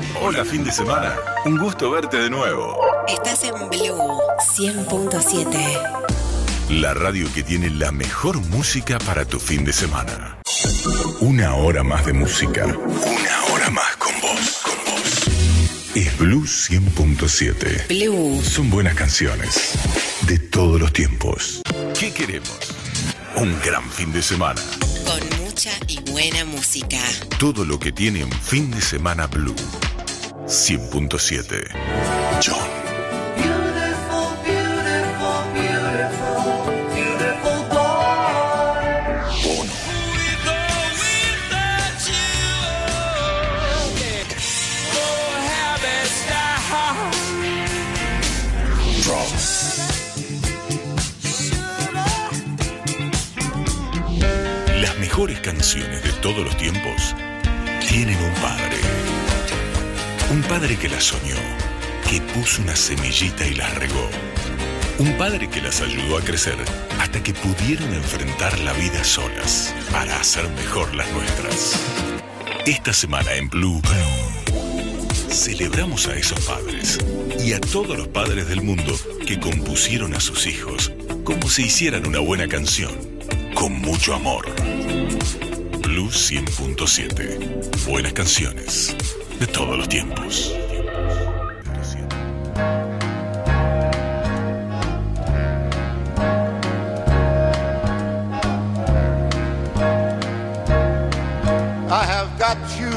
Hola, fin de semana. Un gusto verte de nuevo. Estás en Blue 100.7. La radio que tiene la mejor música para tu fin de semana. Una hora más de música. Una hora más con vos. Es Blue 100.7. Blue. Son buenas canciones. De todos los tiempos. ¿Qué queremos? Un gran fin de semana. Con mucha y buena música. Todo lo que tiene un fin de semana Blue 100.7. John. Las mejores canciones de todos los tiempos tienen un padre. Un padre que las soñó, que puso una semillita y las regó. Un padre que las ayudó a crecer hasta que pudieron enfrentar la vida solas para hacer mejor las nuestras. Esta semana en Blue celebramos a esos padres y a todos los padres del mundo que compusieron a sus hijos como si hicieran una buena canción, con mucho amor. Blue 100.7. Buenas canciones de todos los tiempos. I have got you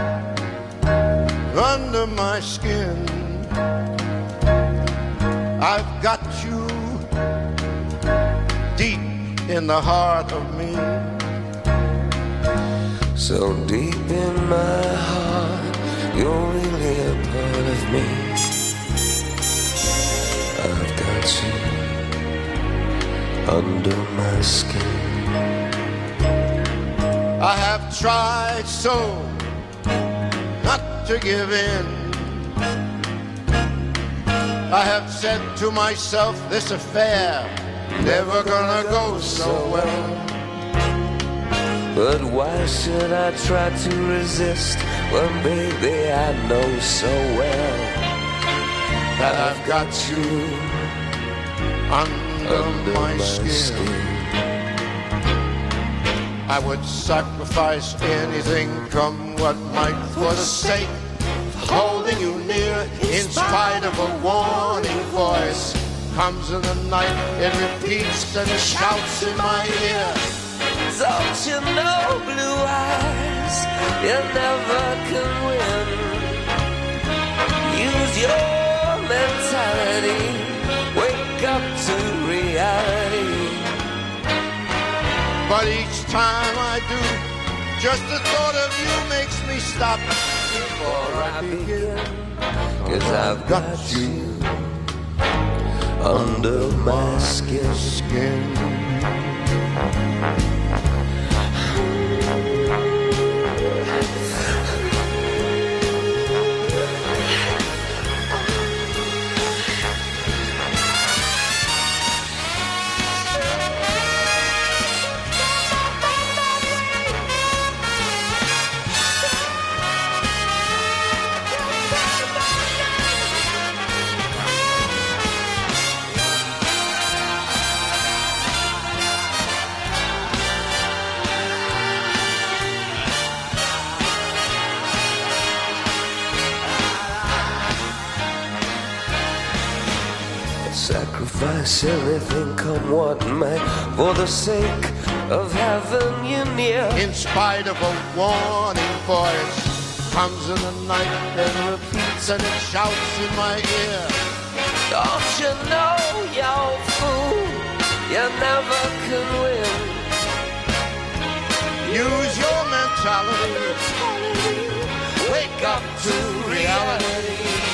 under my skin. I've got you deep in the heart of me. So deep in my heart, you're really a part of me. I've got you under my skin. I have tried so not to give in. I have said to myself, this affair never gonna go so well. But why should I try to resist when, baby, I know so well that I've got you under my skin. I would sacrifice anything, come what might, for the sake of holding you near. In spite of a warning voice comes in the night, it repeats and it shouts in my ear. Don't you know, blue eyes, you never can win. Use your mentality, wake up to reality. But each time I do, just the thought of you makes me stop before I begin. 'Cause I've got you under my skin. Sacrifice anything, come what may, for the sake of having you near. In spite of a warning voice, comes in the night and repeats and it shouts in my ear. Don't you know, you fool, you never can win. Use your mentality, wake up to reality.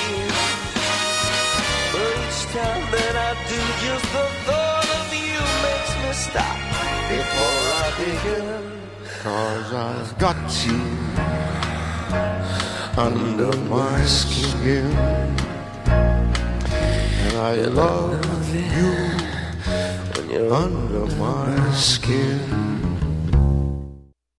Time that I do, just the thought of you makes me stop before I begin. 'Cause I've got you under my skin, and I love you when you're under my skin.